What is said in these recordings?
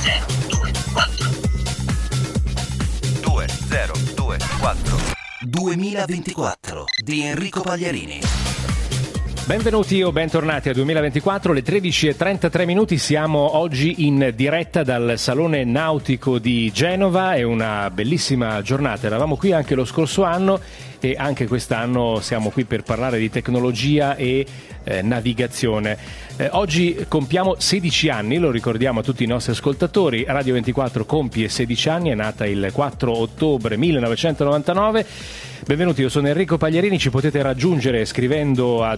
2024 2024 di Enrico Pagliarini. Benvenuti o bentornati a 2024, le 13:33 siamo oggi in diretta dal Salone Nautico di Genova, è una bellissima giornata, eravamo qui anche lo scorso anno e anche quest'anno siamo qui per parlare di tecnologia e navigazione. Oggi compiamo 16 anni, lo ricordiamo a tutti i nostri ascoltatori, Radio 24 compie 16 anni, è nata il 4 ottobre 1999. Benvenuti, io sono Enrico Pagliarini, ci potete raggiungere scrivendo a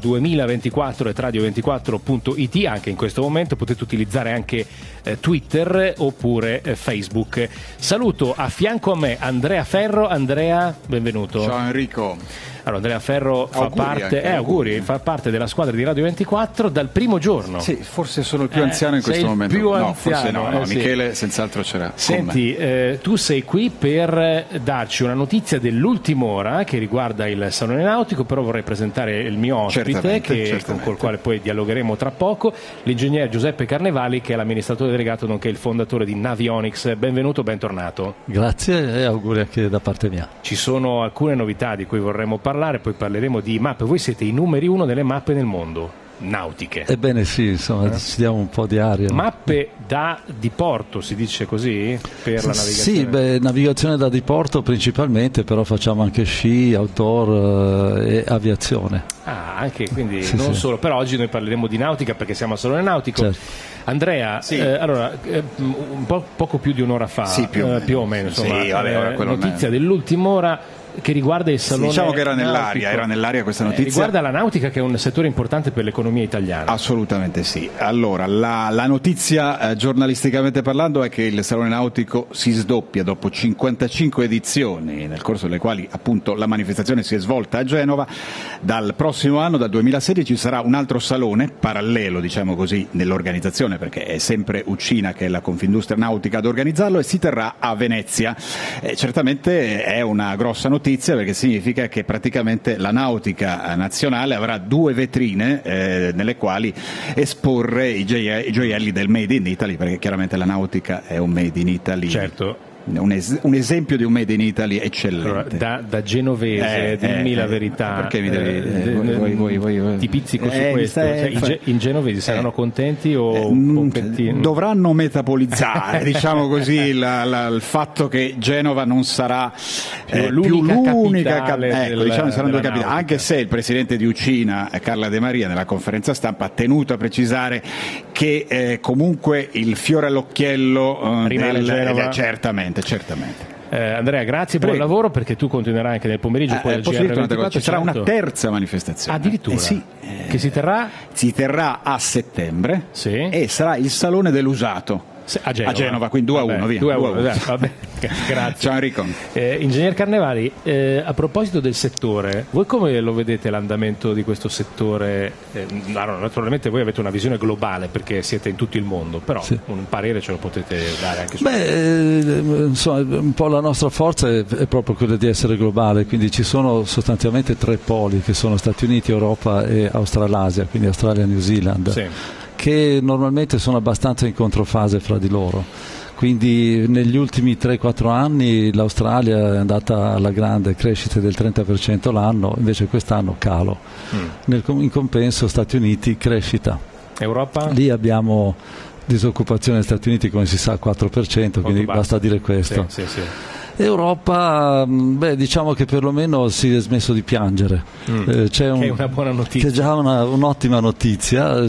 2024@radio24.it, anche in questo momento potete utilizzare anche Twitter oppure Facebook. Saluto a fianco a me Andrea Ferro. Andrea, benvenuto. Ciao Enrico. Allora, Andrea Ferro fa parte della squadra di Radio 24 dal primo giorno. Sì, forse sono il più anziano in questo momento. Più no, anziano, forse no, sì. Michele senz'altro c'era. Senti, tu sei qui per darci una notizia dell'ultima ora che riguarda il Salone Nautico, però vorrei presentare il mio ospite col quale poi dialogheremo tra poco, l'ingegnere Giuseppe Carnevali, che è l'amministratore delegato nonché il fondatore di Navionics. Benvenuto, bentornato. Grazie e auguri anche da parte mia. Ci sono alcune novità di cui vorremmo parlare, poi parleremo di mappe. Voi siete i numeri uno delle mappe nel mondo nautiche. Ebbene sì, insomma, ci diamo un po' di aria. Mappe da diporto, si dice così, per la navigazione? Sì, navigazione da diporto principalmente, però facciamo anche sci, outdoor e aviazione. Ah, anche, quindi non solo. Però oggi noi parleremo di nautica perché siamo a Salone Nautico. Certo. Andrea, un po' poco più di un'ora fa, più o meno insomma, notizia dell'ultima ora che riguarda il Salone diciamo che era Nautico. nell'aria questa notizia. Riguarda la nautica, che è un settore importante per l'economia italiana. Assolutamente sì. Allora, la notizia giornalisticamente parlando è che il Salone Nautico si sdoppia dopo 55 edizioni, nel corso delle quali appunto la manifestazione si è svolta a Genova. Dal prossimo anno, dal 2016, ci sarà un altro salone parallelo, diciamo così, nell'organizzazione, perché è sempre Uccina, che è la Confindustria Nautica, ad organizzarlo, e si terrà a Venezia. Certamente è una grossa notizia, perché significa che praticamente la nautica nazionale avrà due vetrine nelle quali esporre i gioielli del Made in Italy, perché chiaramente la nautica è un Made in Italy. Certo. Un esempio di un Made in Italy eccellente. Allora, da genovese, dimmi la verità. Perché mi devi ti pizzico su questo. I genovesi saranno contenti o un pochettino? Dovranno metapolizzare, diciamo così, il fatto che Genova non sarà l'unica capitale. Diciamo saranno due capitali, anche se il presidente di Uccina, Carla De Maria, nella conferenza stampa ha tenuto a precisare che comunque il fiore all'occhiello rimane Genova. Certamente. Andrea, grazie, buon lavoro, perché tu continuerai anche nel pomeriggio. Poi ci sarà una terza manifestazione. Addirittura? Sì. Che si terrà? Si terrà a settembre, sì. E sarà il Salone dell'usato. A Genova, quindi 2-1, via. 2-1. Vabbè. Grazie. Ciao Enrico. Ingegner Carnevali, a proposito del settore, voi come lo vedete l'andamento di questo settore? Naturalmente voi avete una visione globale perché siete in tutto il mondo, però un parere ce lo potete dare anche su insomma, un po' la nostra forza è proprio quella di essere globale, quindi ci sono sostanzialmente tre poli, che sono Stati Uniti, Europa e Australasia, quindi Australia e New Zealand. Sì. Che normalmente sono abbastanza in controfase fra di loro, quindi negli ultimi 3-4 anni l'Australia è andata alla grande, crescita del 30% l'anno, invece quest'anno calo. In compenso Stati Uniti crescita. Europa? Lì abbiamo disoccupazione negli Stati Uniti, come si sa, 4%, quindi basta dire questo. Sì. Europa, diciamo che perlomeno si è smesso di piangere. Che è una buona notizia. Che è già un'ottima notizia.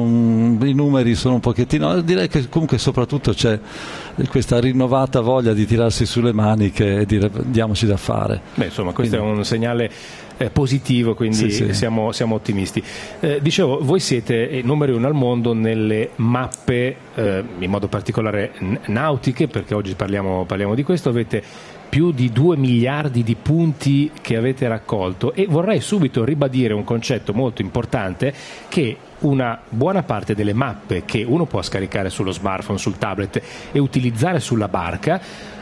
I numeri sono un pochettino. Direi che comunque soprattutto c'è questa rinnovata voglia di tirarsi sulle maniche e dire diamoci da fare. Questo è un segnale positivo, quindi sì. Siamo ottimisti. Dicevo, voi siete numeri uno al mondo nelle mappe, in modo particolare nautiche, perché oggi parliamo di questo. Avete più di 2 miliardi di punti che avete raccolto, e vorrei subito ribadire un concetto molto importante, che una buona parte delle mappe che uno può scaricare sullo smartphone, sul tablet e utilizzare sulla barca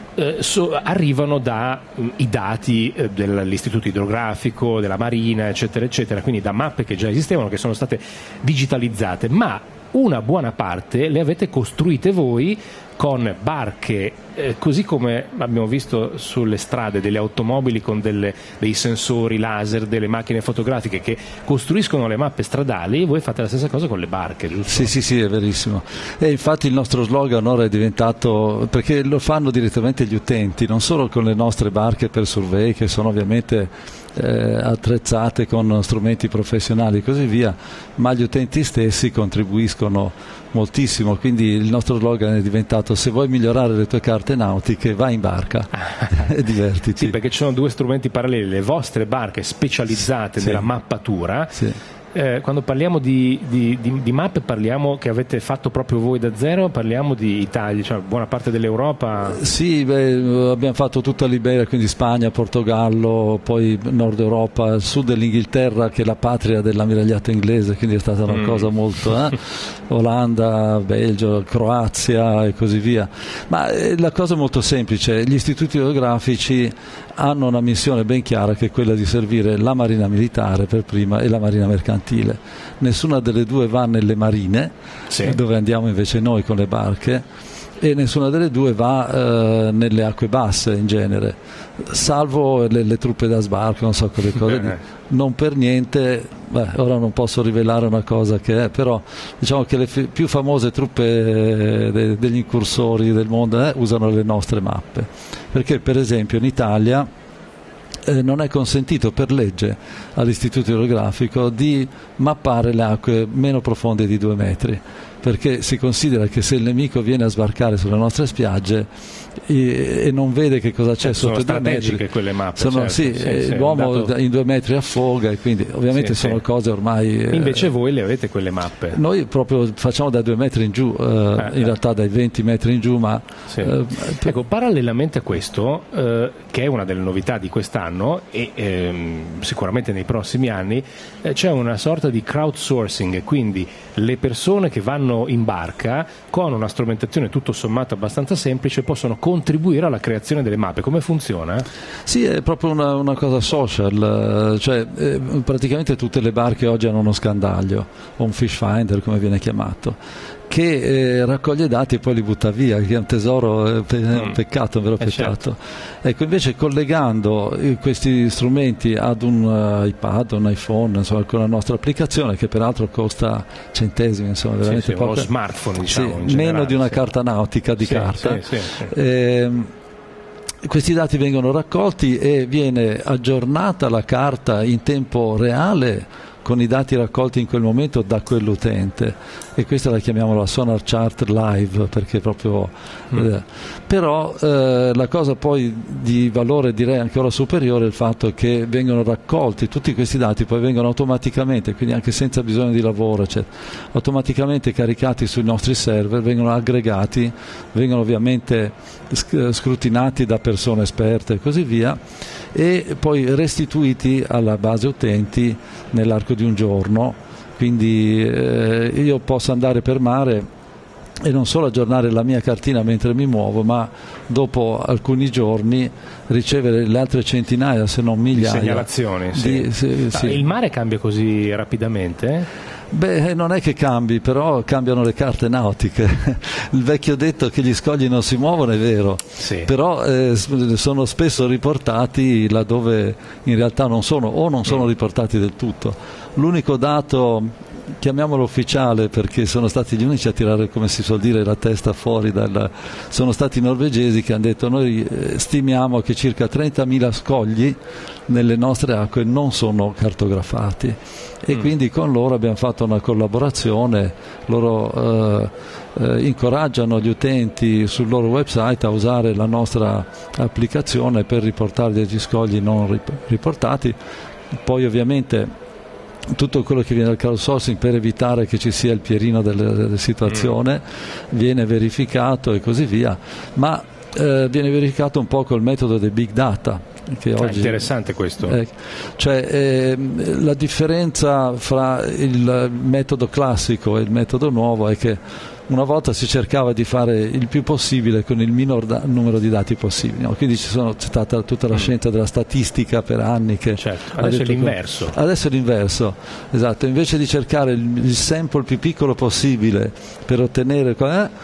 arrivano dai dati dell'Istituto Idrografico, della Marina, eccetera, quindi da mappe che già esistevano, che sono state digitalizzate, ma una buona parte le avete costruite voi con barche, così come abbiamo visto sulle strade, delle automobili con dei sensori laser, delle macchine fotografiche che costruiscono le mappe stradali. Voi fate la stessa cosa con le barche, giusto? Sì, è verissimo. E infatti il nostro slogan ora è diventato, perché lo fanno direttamente gli utenti, non solo con le nostre barche per survey, che sono ovviamente attrezzate con strumenti professionali e così via, ma gli utenti stessi contribuiscono moltissimo, quindi il nostro slogan è diventato: se vuoi migliorare le tue carte nautiche, vai in barca e divertiti. Sì, perché ci sono due strumenti paralleli: le vostre barche specializzate nella mappatura. Sì. Quando parliamo di mappe, parliamo che avete fatto proprio voi da zero, parliamo di Italia, cioè buona parte dell'Europa? Sì, abbiamo fatto tutta l'Iberia, quindi Spagna, Portogallo, poi Nord Europa, sud dell'Inghilterra, che è la patria dell'ammiragliato inglese, quindi è stata una cosa molto Olanda, Belgio, Croazia e così via. Ma la cosa è molto semplice: gli istituti geografici hanno una missione ben chiara, che è quella di servire la marina militare per prima e la marina mercantile. Nessuna delle due va nelle marine, dove andiamo invece noi con le barche, e nessuna delle due va nelle acque basse in genere, salvo le truppe da sbarco, non so, quelle cose non per niente. Ora non posso rivelare una cosa che è, però diciamo che le più famose truppe degli incursori del mondo usano le nostre mappe, perché per esempio in Italia non è consentito per legge all'Istituto Idrografico di mappare le acque meno profonde di 2 metri, perché si considera che se il nemico viene a sbarcare sulle nostre spiagge e non vede che cosa c'è sotto i 2 metri, strategiche quelle mappe, l'uomo in 2 metri affoga, e quindi ovviamente sono cose ormai invece voi le avete quelle mappe. Noi proprio facciamo da 2 metri in giù, in realtà dai 20 metri in giù, ma ecco, parallelamente a questo, che è una delle novità di quest'anno e sicuramente nei prossimi anni, c'è una sorta di crowdsourcing, quindi le persone che vanno in barca con una strumentazione tutto sommato abbastanza semplice possono contribuire alla creazione delle mappe. Come funziona? Sì, è proprio una cosa social, cioè praticamente tutte le barche oggi hanno uno scandaglio, o un fish finder come viene chiamato, che raccoglie dati e poi li butta via, che è un tesoro, un peccato, un vero peccato. Certo. Ecco, invece collegando questi strumenti ad un iPad, un iPhone, insomma, con la nostra applicazione, che peraltro costa centesimi, insomma, veramente poco, uno smartphone, diciamo, meno di una carta nautica di carta. Questi dati vengono raccolti e viene aggiornata la carta in tempo reale con i dati raccolti in quel momento da quell'utente, e questa la chiamiamo la Sonar Chart Live, perché proprio però la cosa poi di valore, direi ancora superiore, è il fatto che vengono raccolti tutti questi dati, poi vengono automaticamente, quindi anche senza bisogno di lavoro, cioè, automaticamente caricati sui nostri server, vengono aggregati, vengono ovviamente scrutinati da persone esperte e così via, e poi restituiti alla base utenti nell'arco di un giorno. Quindi io posso andare per mare e non solo aggiornare la mia cartina mentre mi muovo, ma dopo alcuni giorni ricevere le altre centinaia, se non migliaia, di segnalazioni. Il mare cambia così rapidamente? Non è che cambi, però cambiano le carte nautiche. Il vecchio detto che gli scogli non si muovono è vero, però sono spesso riportati laddove in realtà non sono, o non sono riportati del tutto. L'unico dato, chiamiamolo ufficiale, perché sono stati gli unici a tirare, come si suol dire, la testa fuori sono stati i norvegesi, che hanno detto: noi stimiamo che circa 30.000 scogli nelle nostre acque non sono cartografati, e quindi con loro abbiamo fatto una collaborazione. Loro incoraggiano gli utenti sul loro website a usare la nostra applicazione per riportare degli scogli non riportati. Poi ovviamente tutto quello che viene dal crowdsourcing, per evitare che ci sia il Pierino della situazione, viene verificato e così via, ma viene verificato un po' col metodo dei big data, che oggi, interessante questo. La differenza fra il metodo classico e il metodo nuovo è che una volta si cercava di fare il più possibile con il minor numero di dati possibili, no? Quindi c'è stata tutta la scienza della statistica per anni che adesso è l'inverso. Adesso è l'inverso, esatto, invece di cercare il sample più piccolo possibile per ottenere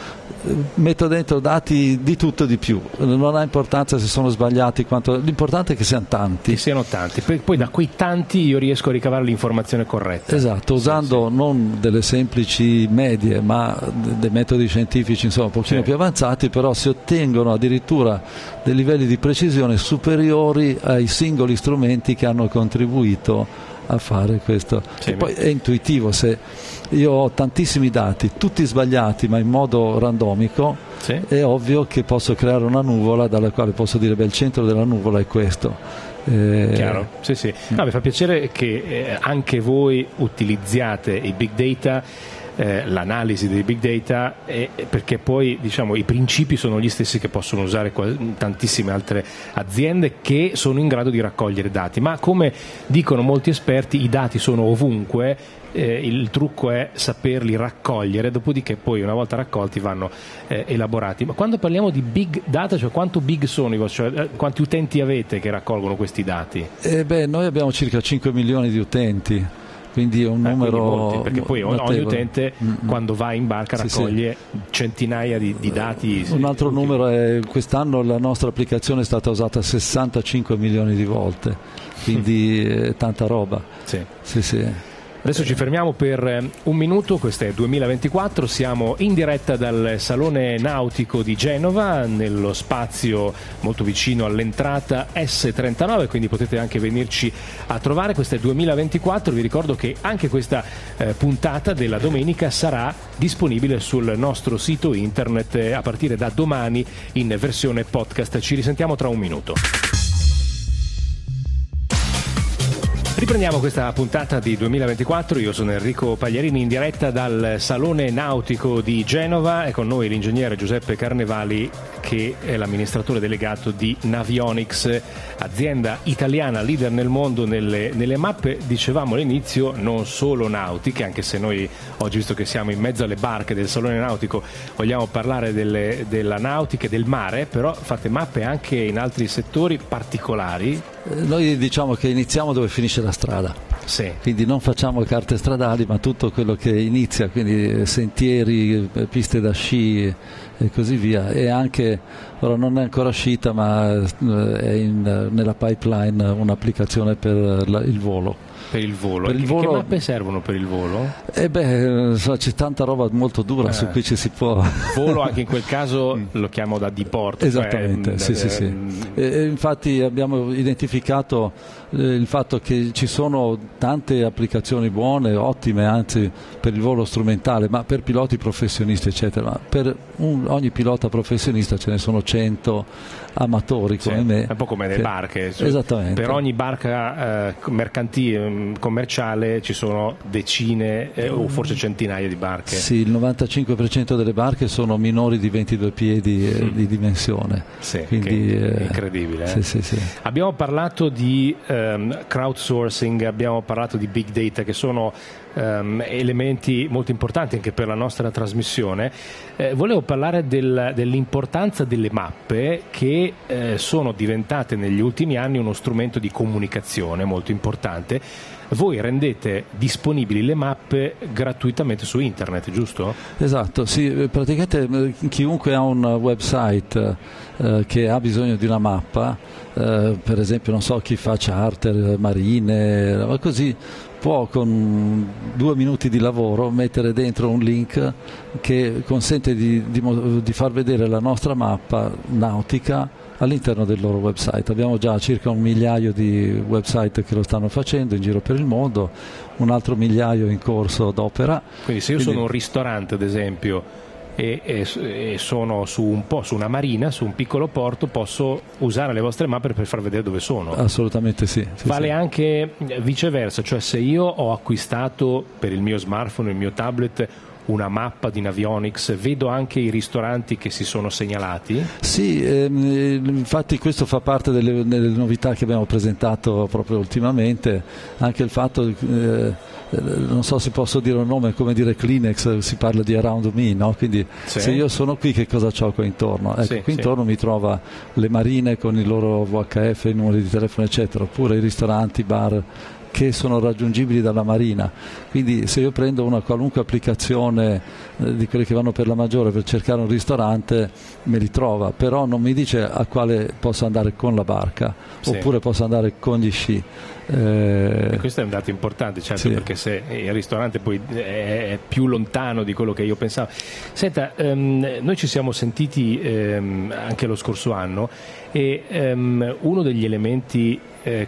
metto dentro dati di tutto e di più, non ha importanza se sono sbagliati, l'importante è che siano tanti. Che siano tanti, poi da quei tanti io riesco a ricavare l'informazione corretta. Esatto, usando non delle semplici medie ma dei metodi scientifici insomma un pochino più avanzati, però si ottengono addirittura dei livelli di precisione superiori ai singoli strumenti che hanno contribuito a fare questo. E poi è intuitivo, se io ho tantissimi dati tutti sbagliati ma in modo randomico, è ovvio che posso creare una nuvola dalla quale posso dire il centro della nuvola è questo. Chiaro, sì. No, mi fa piacere che anche voi utilizziate i big data, l'analisi dei big data, perché poi diciamo i principi sono gli stessi che possono usare tantissime altre aziende che sono in grado di raccogliere dati, ma come dicono molti esperti i dati sono ovunque, il trucco è saperli raccogliere, dopodiché poi una volta raccolti vanno elaborati. Ma quando parliamo di big data, cioè quanto big sono i vostri, quanti utenti avete che raccolgono questi dati? Noi abbiamo circa 5 milioni di utenti, quindi è un numero molti, perché poi ogni utente quando va in barca raccoglie centinaia di dati. Un altro numero è quest'anno la nostra applicazione è stata usata 65 milioni di volte, quindi è tanta roba. Sì. Adesso ci fermiamo per un minuto, questo è 2024, siamo in diretta dal Salone Nautico di Genova, nello spazio molto vicino all'entrata S39, quindi potete anche venirci a trovare. Questo è 2024, vi ricordo che anche questa puntata della domenica sarà disponibile sul nostro sito internet a partire da domani in versione podcast. Ci risentiamo tra un minuto. Riprendiamo questa puntata di 2024, io sono Enrico Pagliarini in diretta dal Salone Nautico di Genova e con noi l'ingegnere Giuseppe Carnevali che è l'amministratore delegato di Navionics, azienda italiana leader nel mondo nelle mappe, dicevamo all'inizio, non solo nautiche, anche se noi oggi, visto che siamo in mezzo alle barche del Salone Nautico, vogliamo parlare della nautica e del mare, però fate mappe anche in altri settori particolari. Noi diciamo che iniziamo dove finisce la strada, quindi non facciamo carte stradali ma tutto quello che inizia, quindi sentieri, piste da sci e così via, e anche, ora non è ancora uscita ma è nella pipeline un'applicazione per il volo. Per il volo. Che mappe servono per il volo? C'è tanta roba molto dura su cui ci si può. Volo anche in quel caso lo chiamo da diporto. Esattamente, sì. E infatti abbiamo identificato il fatto che ci sono tante applicazioni buone, ottime anzi per il volo strumentale, ma per piloti professionisti eccetera. Ma per ogni pilota professionista ce ne sono 100 amatori come me. È un po' come le barche. Esattamente. Per ogni barca mercantile commerciale ci sono decine o forse centinaia di barche. Sì, il 95% delle barche sono minori di 22 piedi di dimensione. Quindi è incredibile. Sì. Abbiamo parlato di crowdsourcing, abbiamo parlato di big data, che sono elementi molto importanti anche per la nostra trasmissione. Volevo parlare dell'importanza delle mappe che sono diventate negli ultimi anni uno strumento di comunicazione molto importante. Voi rendete disponibili le mappe gratuitamente su internet, giusto? Esatto, sì, praticamente chiunque ha un website che ha bisogno di una mappa, per esempio non so chi fa charter, marine, così, può con 2 minuti di lavoro mettere dentro un link che consente di far vedere la nostra mappa nautica all'interno del loro website. Abbiamo già circa 1 migliaio di website che lo stanno facendo in giro per il mondo, un altro migliaio in corso d'opera. Quindi se io sono un ristorante ad esempio e sono su una marina, su un piccolo porto, posso usare le vostre mappe per far vedere dove sono? Assolutamente sì. Vale anche viceversa, cioè se io ho acquistato per il mio smartphone, il mio tablet, una mappa di Navionics, vedo anche i ristoranti che si sono segnalati. Sì, infatti questo fa parte delle novità che abbiamo presentato proprio ultimamente, anche il fatto non so se posso dire un nome, come dire Kleenex, si parla di around me, no? Quindi se io sono qui, che cosa c'ho qua intorno? Ecco, qui intorno mi trova le marine con il loro VHF, i numeri di telefono eccetera, oppure i ristoranti, bar che sono raggiungibili dalla marina. Quindi se io prendo una qualunque applicazione di quelle che vanno per la maggiore per cercare un ristorante, me li trova, però non mi dice a quale posso andare con la barca, oppure posso andare con gli sci. E questo è un dato importante, certo, perché se il ristorante poi è più lontano di quello che io pensavo. Senta, noi ci siamo sentiti anche lo scorso anno e uno degli elementi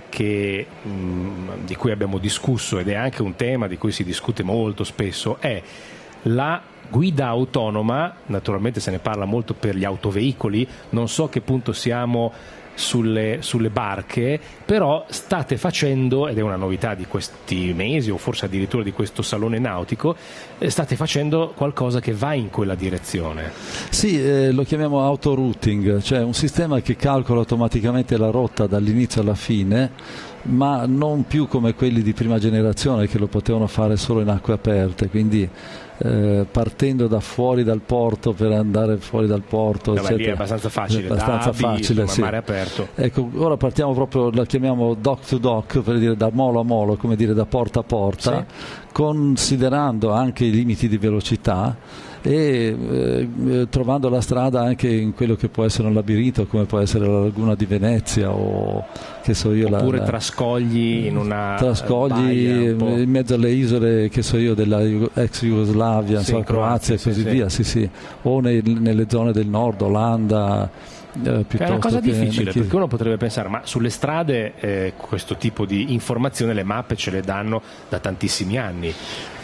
di cui abbiamo discusso, ed è anche un tema di cui si discute molto spesso, è la guida autonoma. Naturalmente se ne parla molto per gli autoveicoli, non so a che punto siamo sulle barche, però state facendo, ed è una novità di questi mesi o forse addirittura di questo salone nautico, state facendo qualcosa che va in quella direzione. Sì, lo chiamiamo autorouting, cioè un sistema che calcola automaticamente la rotta dall'inizio alla fine, ma non più come quelli di prima generazione che lo potevano fare solo in acque aperte, quindi partendo da fuori dal porto per andare fuori dal porto, eccetera. Lì è abbastanza facile, mare aperto. Ecco, ora partiamo proprio, la chiamiamo dock to dock, per dire da molo a molo, come dire da porta a porta, considerando anche i limiti di velocità e trovando la strada anche in quello che può essere un labirinto, come può essere la laguna di Venezia o che so io, oppure trascogli in una baia, in mezzo alle isole, che so io, della ex Jugoslavia, Croazia e così via, o nelle zone del nord, Olanda. È una cosa difficile, perché uno potrebbe pensare, ma sulle strade questo tipo di informazione le mappe ce le danno da tantissimi anni.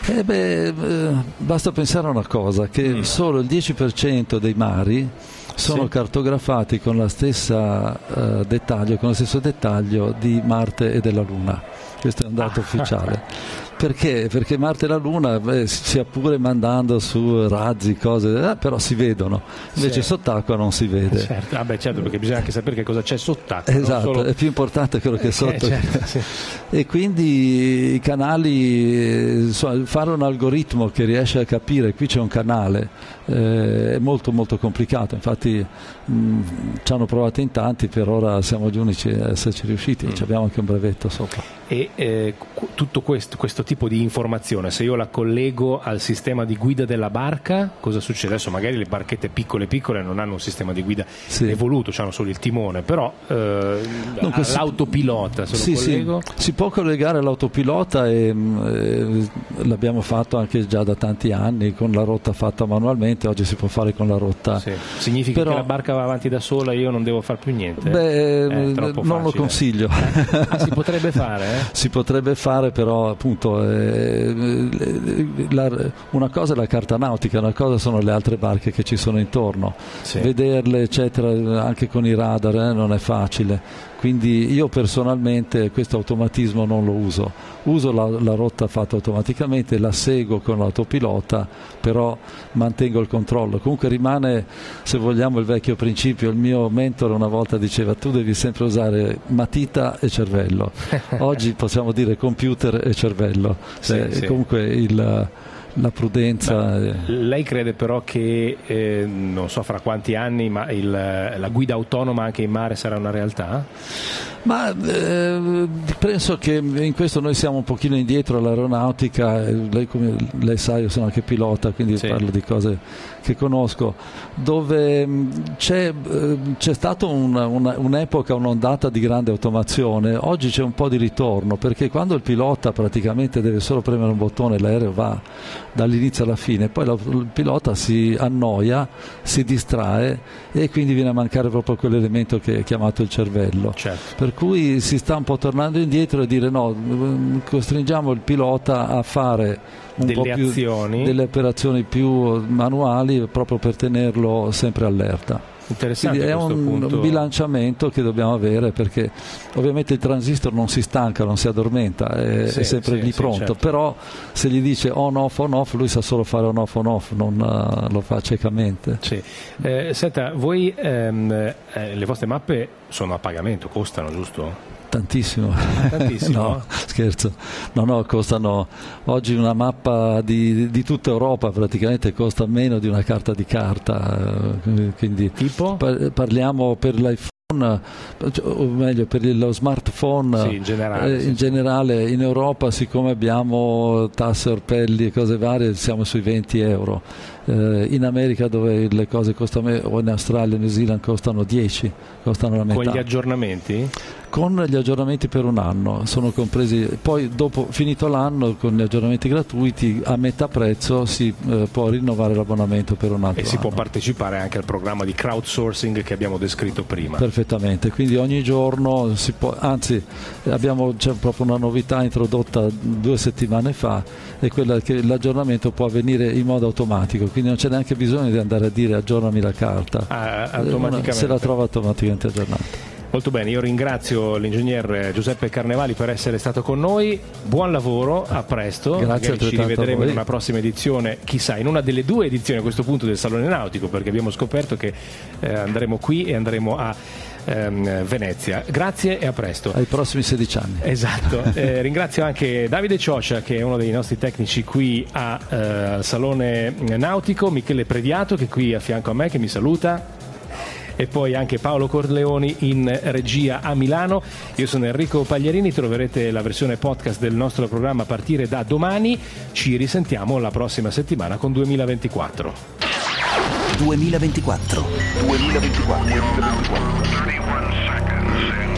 Basta pensare a una cosa, che solo il 10% dei mari sono cartografati con la stessa dettaglio, con lo stesso dettaglio di Marte e della Luna. Questo è un dato ufficiale. Perché? Perché Marte e la Luna, sia pure mandando su razzi, cose, però si vedono, invece sott'acqua non si vede. Certo, perché bisogna anche sapere che cosa c'è sott'acqua. Esatto, è più importante quello che è sotto. E quindi i canali, fare un algoritmo che riesce a capire qui c'è un canale è molto molto complicato, infatti ci hanno provato in tanti, per ora siamo gli unici a esserci riusciti, abbiamo anche un brevetto sopra. E tutto questo tipo di informazione, se io la collego al sistema di guida della barca, cosa succede? Adesso magari le barchette piccole non hanno un sistema di guida evoluto, hanno solo il timone, però l'autopilota se lo collego? Si può collegare all'autopilota e l'abbiamo fatto anche già da tanti anni con la rotta fatta manualmente, oggi si può fare con la rotta. Significa che la barca va avanti da sola e io non devo fare più niente? Non lo consiglio. Si potrebbe fare? Si potrebbe fare, però appunto una cosa è la carta nautica, una cosa sono le altre barche che ci sono intorno, vederle eccetera, anche con i radar non è facile. Quindi io personalmente questo automatismo non lo uso la rotta fatta automaticamente, la seguo con l'autopilota, però mantengo il controllo. Comunque rimane, se vogliamo, il vecchio principio. Il mio mentore una volta diceva: tu devi sempre usare matita e cervello. Oggi possiamo dire computer e cervello. Comunque la prudenza. Lei crede però che non so fra quanti anni, ma la guida autonoma anche in mare sarà una realtà? Ma penso che in questo noi siamo un pochino indietro all'aeronautica. Come lei sa, io sono anche pilota, quindi parlo di cose che conosco, dove c'è stata un'epoca, un'ondata di grande automazione. Oggi c'è un po' di ritorno, perché quando il pilota praticamente deve solo premere un bottone, l'aereo va dall'inizio alla fine, poi il pilota si annoia, si distrae e quindi viene a mancare proprio quell'elemento che è chiamato il cervello. Per cui si sta un po' tornando indietro e dire no, costringiamo il pilota a fare delle operazioni più manuali, proprio per tenerlo sempre allerta. Interessante. Quindi è un bilanciamento che dobbiamo avere, perché ovviamente il transistor non si stanca, non si addormenta, è sempre lì pronto, certo. Però se gli dice on off, lui sa solo fare on off, non lo fa ciecamente. Sì. Senta, voi le vostre mappe sono a pagamento, costano, giusto? Tantissimo. No, scherzo. No, costano oggi una mappa di tutta Europa praticamente costa meno di una carta di carta, quindi tipo? Parliamo per l'iPhone, o meglio per lo smartphone, in generale in Europa, siccome abbiamo tasse, orpelli e cose varie, siamo sui 20 euro. In America, dove le cose costano, o in Australia, New Zealand, costano 10, costano la metà. Con gli aggiornamenti? Con gli aggiornamenti per un anno, sono compresi. Poi dopo, finito l'anno, con gli aggiornamenti gratuiti, a metà prezzo si può rinnovare l'abbonamento per un altro anno. E si può partecipare anche al programma di crowdsourcing che abbiamo descritto prima. Perfettamente, quindi ogni giorno si può, anzi c'è proprio una novità introdotta 2 settimane fa, è quella che l'aggiornamento può avvenire in modo automatico, quindi non c'è neanche bisogno di andare a dire aggiornami la carta, automaticamente. Se la trova automaticamente aggiornata. Molto bene, io ringrazio l'ingegner Giuseppe Carnevali per essere stato con noi, buon lavoro, a presto. Grazie. Magari ci rivedremo in una prossima edizione, chissà, in una delle 2 edizioni a questo punto del Salone Nautico, perché abbiamo scoperto che andremo qui e andremo a Venezia. Grazie e a presto. Ai prossimi 16 anni. Esatto. Ringrazio anche Davide Cioccia, che è uno dei nostri tecnici qui a Salone Nautico, Michele Prediato, che è qui a fianco a me, che mi saluta, e poi anche Paolo Corleoni in regia a Milano. Io sono Enrico Pagliarini, troverete la versione podcast del nostro programma a partire da domani. Ci risentiamo la prossima settimana con 2024. 2024. 31 seconds.